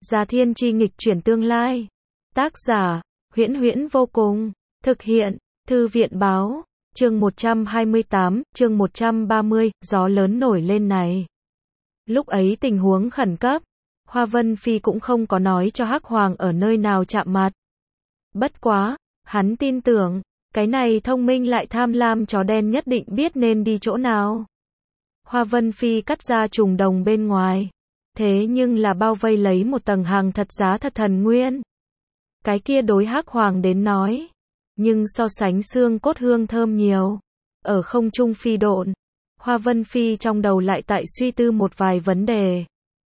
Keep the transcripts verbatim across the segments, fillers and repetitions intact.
Già Thiên Chi nghịch chuyển tương lai. Tác giả, Huyễn Huyễn vô cùng. Thực hiện, Thư viện báo. Chương một trăm hai mươi tám, chương một trăm ba mươi, gió lớn nổi lên này. Lúc ấy tình huống khẩn cấp, Hoa Vân Phi cũng không có nói cho Hắc Hoàng ở nơi nào chạm mặt. Bất quá, hắn tin tưởng, cái này thông minh lại tham lam chó đen nhất định biết nên đi chỗ nào. Hoa Vân Phi cắt ra trùng đồng bên ngoài, thế nhưng là bao vây lấy một tầng hàng thật giá thật thần nguyên. Cái kia đối Hắc Hoàng đến nói, nhưng so sánh xương cốt hương thơm nhiều. Ở không trung phi độn, Hoa Vân Phi trong đầu lại tại suy tư một vài vấn đề.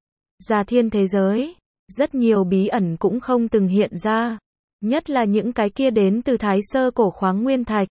Già thiên thế giới, rất nhiều bí ẩn cũng không từng hiện ra, nhất là những cái kia đến từ Thái Sơ cổ khoáng nguyên thạch.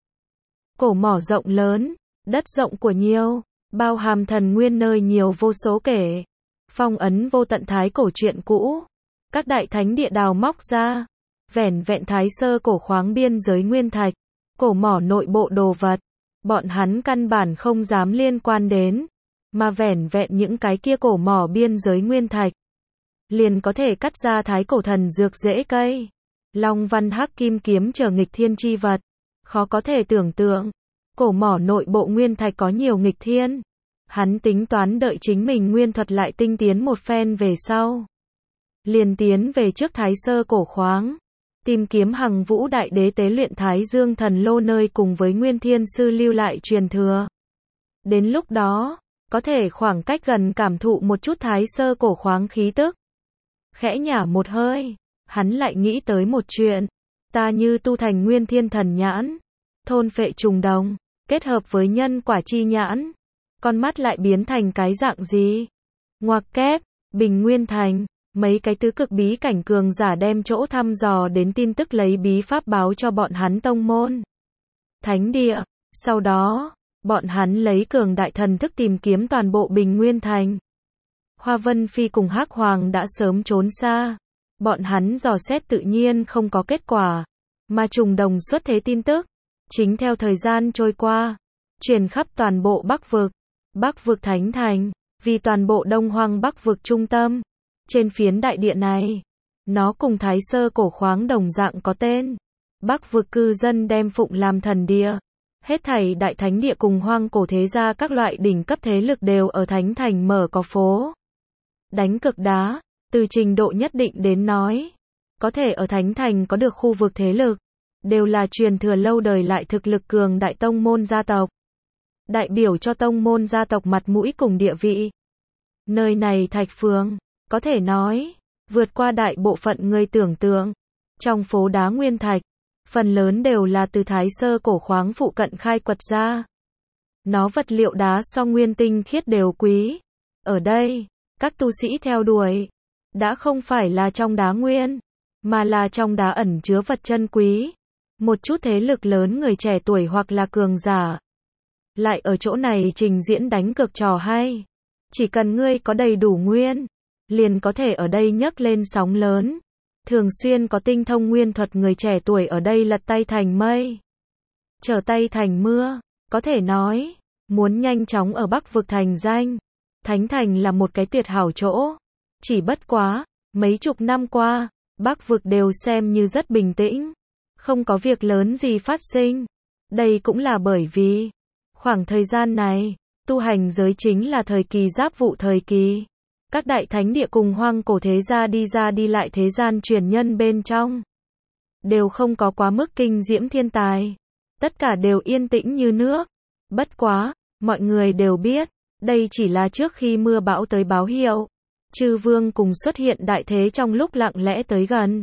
Cổ mỏ rộng lớn, đất rộng của nhiều, bao hàm thần nguyên nơi nhiều vô số kể. Phong ấn vô tận thái cổ truyện cũ, các đại thánh địa đào móc ra, vẻn vẹn Thái Sơ cổ khoáng biên giới nguyên thạch, cổ mỏ nội bộ đồ vật, bọn hắn căn bản không dám liên quan đến, mà vẻn vẹn những cái kia cổ mỏ biên giới nguyên thạch, liền có thể cắt ra thái cổ thần dược rễ cây, long văn hắc kim kiếm trở nghịch thiên chi vật, khó có thể tưởng tượng, cổ mỏ nội bộ nguyên thạch có nhiều nghịch thiên. Hắn tính toán đợi chính mình nguyên thuật lại tinh tiến một phen về sau, liền tiến về trước Thái Sơ cổ khoáng, tìm kiếm Hằng Vũ Đại Đế tế luyện Thái Dương thần lô nơi cùng với Nguyên Thiên Sư lưu lại truyền thừa. Đến lúc đó, có thể khoảng cách gần cảm thụ một chút Thái Sơ cổ khoáng khí tức. Khẽ nhả một hơi, hắn lại nghĩ tới một chuyện, ta như tu thành Nguyên Thiên thần nhãn, thôn phệ trùng đồng, kết hợp với nhân quả chi nhãn, con mắt lại biến thành cái dạng gì? Ngoặc kép, Bình Nguyên Thành, mấy cái tứ cực bí cảnh cường giả đem chỗ thăm dò đến tin tức lấy bí pháp báo cho bọn hắn tông môn. Thánh địa, sau đó, bọn hắn lấy cường đại thần thức tìm kiếm toàn bộ Bình Nguyên Thành. Hoa Vân Phi cùng Hắc Hoàng đã sớm trốn xa, bọn hắn dò xét tự nhiên không có kết quả, mà trùng đồng xuất thế tin tức, chính theo thời gian trôi qua, truyền khắp toàn bộ Bắc vực. Bắc vực Thánh Thành, vì toàn bộ Đông Hoang Bắc vực trung tâm, trên phiến đại địa này, nó cùng Thái Sơ cổ khoáng đồng dạng có tên. Bắc vực cư dân đem phụng làm thần địa, hết thảy đại thánh địa cùng hoang cổ thế gia các loại đỉnh cấp thế lực đều ở Thánh Thành mở có phố. Đánh cực đá, từ trình độ nhất định đến nói, có thể ở Thánh Thành có được khu vực thế lực, đều là truyền thừa lâu đời lại thực lực cường đại tông môn gia tộc. Đại biểu cho tông môn gia tộc mặt mũi cùng địa vị. Nơi này Thạch Phường, có thể nói, vượt qua đại bộ phận người tưởng tượng. Trong phố đá nguyên thạch, phần lớn đều là từ Thái Sơ cổ khoáng phụ cận khai quật ra. Nó vật liệu đá so nguyên tinh khiết đều quý. Ở đây, các tu sĩ theo đuổi, đã không phải là trong đá nguyên, mà là trong đá ẩn chứa vật chân quý. Một chút thế lực lớn người trẻ tuổi hoặc là cường giả, lại ở chỗ này trình diễn đánh cược trò hay. Chỉ cần ngươi có đầy đủ nguyên, liền có thể ở đây nhấc lên sóng lớn. Thường xuyên có tinh thông nguyên thuật người trẻ tuổi ở đây lật tay thành mây, trở tay thành mưa. Có thể nói, muốn nhanh chóng ở Bắc vực thành danh, Thánh Thành là một cái tuyệt hảo chỗ. Chỉ bất quá, mấy chục năm qua, Bắc vực đều xem như rất bình tĩnh, không có việc lớn gì phát sinh. Đây cũng là bởi vì khoảng thời gian này, tu hành giới chính là thời kỳ giáp vụ thời kỳ. Các đại thánh địa cùng hoang cổ thế gia đi ra đi lại thế gian truyền nhân bên trong, đều không có quá mức kinh diễm thiên tài. Tất cả đều yên tĩnh như nước. Bất quá, mọi người đều biết, đây chỉ là trước khi mưa bão tới báo hiệu. Chư vương cùng xuất hiện đại thế trong lúc lặng lẽ tới gần.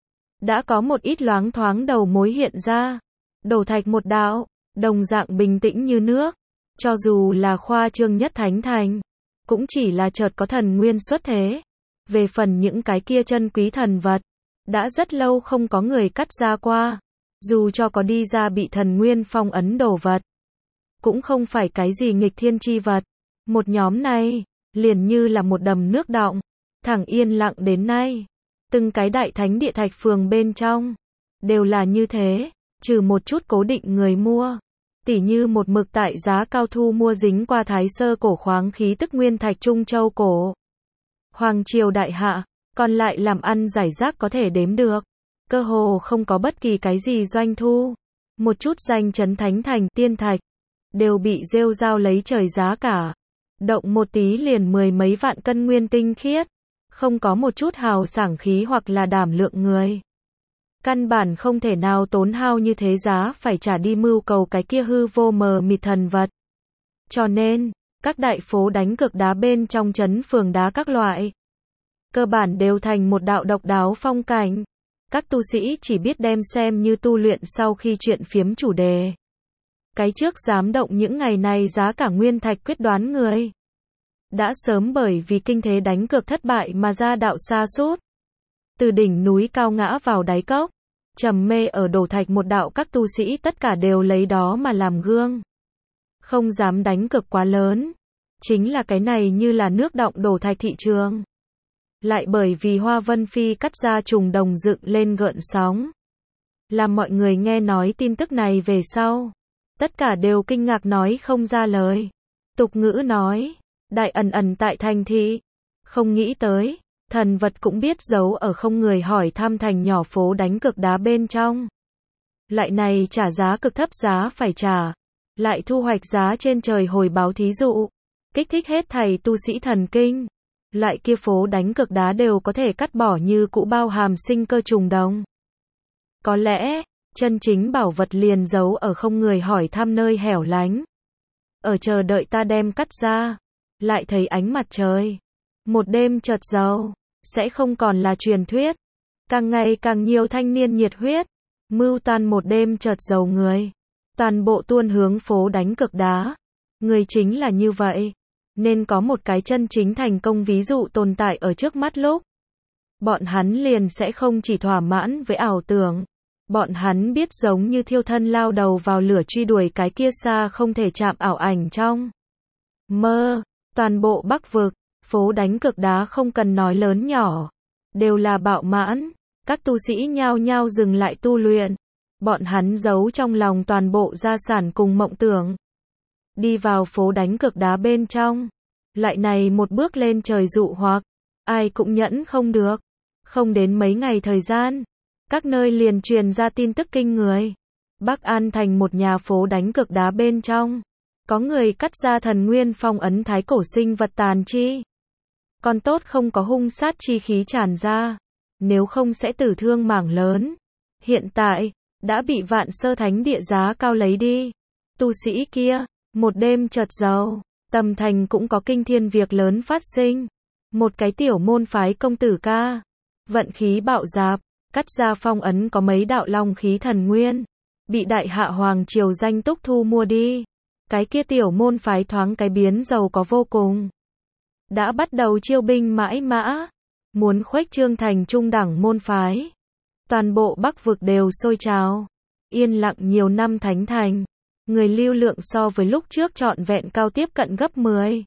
Đã có một ít loáng thoáng đầu mối hiện ra. Đổ thạch một đạo, đồng dạng bình tĩnh như nước. Cho dù là khoa trương nhất Thánh Thành, cũng chỉ là chợt có thần nguyên xuất thế. Về phần những cái kia chân quý thần vật, đã rất lâu không có người cắt ra qua. Dù cho có đi ra bị thần nguyên phong ấn đồ vật, cũng không phải cái gì nghịch thiên chi vật. Một nhóm này, liền như là một đầm nước đọng, thẳng yên lặng đến nay. Từng cái đại thánh địa Thạch Phường bên trong, đều là như thế, trừ một chút cố định người mua. Tỉ như một mực tại giá cao thu mua dính qua Thái Sơ cổ khoáng khí tức nguyên thạch Trung Châu cổ. Hoàng triều đại hạ, còn lại làm ăn giải rác có thể đếm được. Cơ hồ không có bất kỳ cái gì doanh thu. Một chút danh chấn thánh thành, tiên thạch, đều bị rêu rao lấy trời giá cả. Động một tí liền mười mấy vạn cân nguyên tinh khiết. Không có một chút hào sảng khí hoặc là đảm lượng người. Căn bản không thể nào tốn hao như thế giá phải trả đi mưu cầu cái kia hư vô mờ mịt thần vật. Cho nên, các đại phố đánh cược đá bên trong trấn phường đá các loại, cơ bản đều thành một đạo độc đáo phong cảnh. Các tu sĩ chỉ biết đem xem như tu luyện sau khi chuyện phiếm chủ đề. Cái trước dám động những ngày này giá cả nguyên thạch quyết đoán người. Đã sớm bởi vì kinh thế đánh cược thất bại mà ra đạo xa sút. Từ đỉnh núi cao ngã vào đáy cốc, trầm mê ở đổ thạch một đạo các tu sĩ tất cả đều lấy đó mà làm gương. Không dám đánh cược quá lớn. Chính là cái này như là nước đọng đổ thạch thị trường. Lại bởi vì Hoa Vân Phi cắt ra trùng đồng dựng lên gợn sóng. Làm mọi người nghe nói tin tức này về sau. Tất cả đều kinh ngạc nói không ra lời. Tục ngữ nói, đại ẩn ẩn tại thành thị. Không nghĩ tới, thần vật cũng biết giấu ở không người hỏi thăm thành nhỏ phố đánh cược đá bên trong. Lại này trả giá cực thấp giá phải trả. Lại thu hoạch giá trên trời hồi báo thí dụ. Kích thích hết thầy tu sĩ thần kinh. Lại kia phố đánh cược đá đều có thể cắt bỏ như cũ bao hàm sinh cơ trùng đồng. Có lẽ, chân chính bảo vật liền giấu ở không người hỏi thăm nơi hẻo lánh. Ở chờ đợi ta đem cắt ra. Lại thấy ánh mặt trời. Một đêm chợt giàu. Sẽ không còn là truyền thuyết. Càng ngày càng nhiều thanh niên nhiệt huyết. Mưu toan một đêm chợt giàu người. Toàn bộ tuôn hướng phố đánh cược đá. Người chính là như vậy. Nên có một cái chân chính thành công ví dụ tồn tại ở trước mắt lúc. Bọn hắn liền sẽ không chỉ thỏa mãn với ảo tưởng. Bọn hắn biết giống như thiêu thân lao đầu vào lửa truy đuổi cái kia xa không thể chạm ảo ảnh trong mơ. Toàn bộ Bắc vực, phố đánh cược đá không cần nói lớn nhỏ. Đều là bạo mãn. Các tu sĩ nhao nhao dừng lại tu luyện. Bọn hắn giấu trong lòng toàn bộ gia sản cùng mộng tưởng. Đi vào phố đánh cược đá bên trong. Lại này một bước lên trời dụ hoặc. Ai cũng nhẫn không được. Không đến mấy ngày thời gian. Các nơi liền truyền ra tin tức kinh người. Bắc An thành một nhà phố đánh cược đá bên trong. Có người cắt ra thần nguyên phong ấn thái cổ sinh vật tàn chi. Còn tốt không có hung sát chi khí tràn ra. Nếu không sẽ tử thương mảng lớn. Hiện tại, đã bị Vạn Sơ Thánh Địa giá cao lấy đi. Tu sĩ kia, một đêm chợt giàu. Tầm thành cũng có kinh thiên việc lớn phát sinh. Một cái tiểu môn phái công tử ca. Vận khí bạo dạp. Cắt ra phong ấn có mấy đạo long khí thần nguyên. Bị đại hạ hoàng triều danh túc thu mua đi. Cái kia tiểu môn phái thoáng cái biến giàu có vô cùng. Đã bắt đầu chiêu binh mãi mã. Muốn khuếch trương thành trung đẳng môn phái. Toàn bộ Bắc vực đều sôi trào. Yên lặng nhiều năm thánh thành. Người lưu lượng so với lúc trước trọn vẹn cao tiếp cận gấp mười.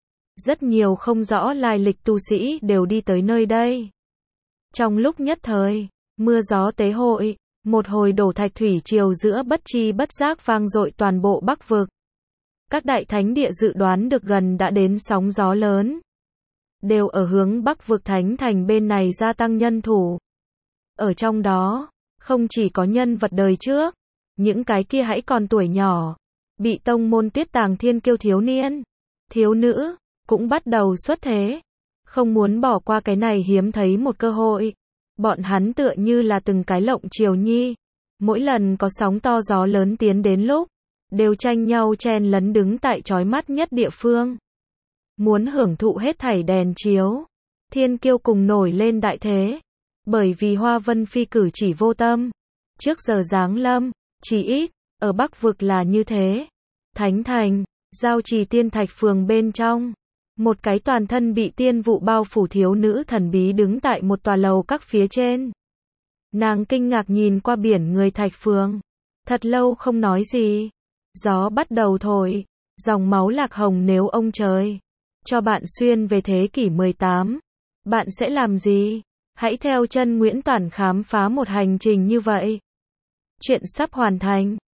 Rất nhiều không rõ lai lịch tu sĩ đều đi tới nơi đây. Trong lúc nhất thời, mưa gió tế hội, một hồi đổ thạch thủy triều giữa bất chi bất giác vang dội toàn bộ Bắc vực. Các đại thánh địa dự đoán được gần đã đến sóng gió lớn. Đều ở hướng Bắc vực thánh thành bên này gia tăng nhân thủ. Ở trong đó, không chỉ có nhân vật đời trước, những cái kia hãy còn tuổi nhỏ, bị tông môn tiết tàng thiên kiêu thiếu niên, thiếu nữ, cũng bắt đầu xuất thế. Không muốn bỏ qua cái này hiếm thấy một cơ hội. Bọn hắn tựa như là từng cái lộng triều nhi. Mỗi lần có sóng to gió lớn tiến đến lúc, đều tranh nhau chen lấn đứng tại chói mắt nhất địa phương. Muốn hưởng thụ hết thảy đèn chiếu. Thiên kiêu cùng nổi lên đại thế. Bởi vì Hoa Vân Phi cử chỉ vô tâm. Trước giờ giáng lâm, chỉ ít, ở Bắc vực là như thế. Thánh thành, giao trì tiên thạch phường bên trong. Một cái toàn thân bị tiên vụ bao phủ thiếu nữ thần bí đứng tại một tòa lầu các phía trên. Nàng kinh ngạc nhìn qua biển người thạch phường. Thật lâu không nói gì. Gió bắt đầu thổi. Dòng máu lạc hồng nếu ông trời cho bạn xuyên về thế kỷ mười tám. Bạn sẽ làm gì? Hãy theo chân Nguyễn Toản khám phá một hành trình như vậy. Chuyện sắp hoàn thành.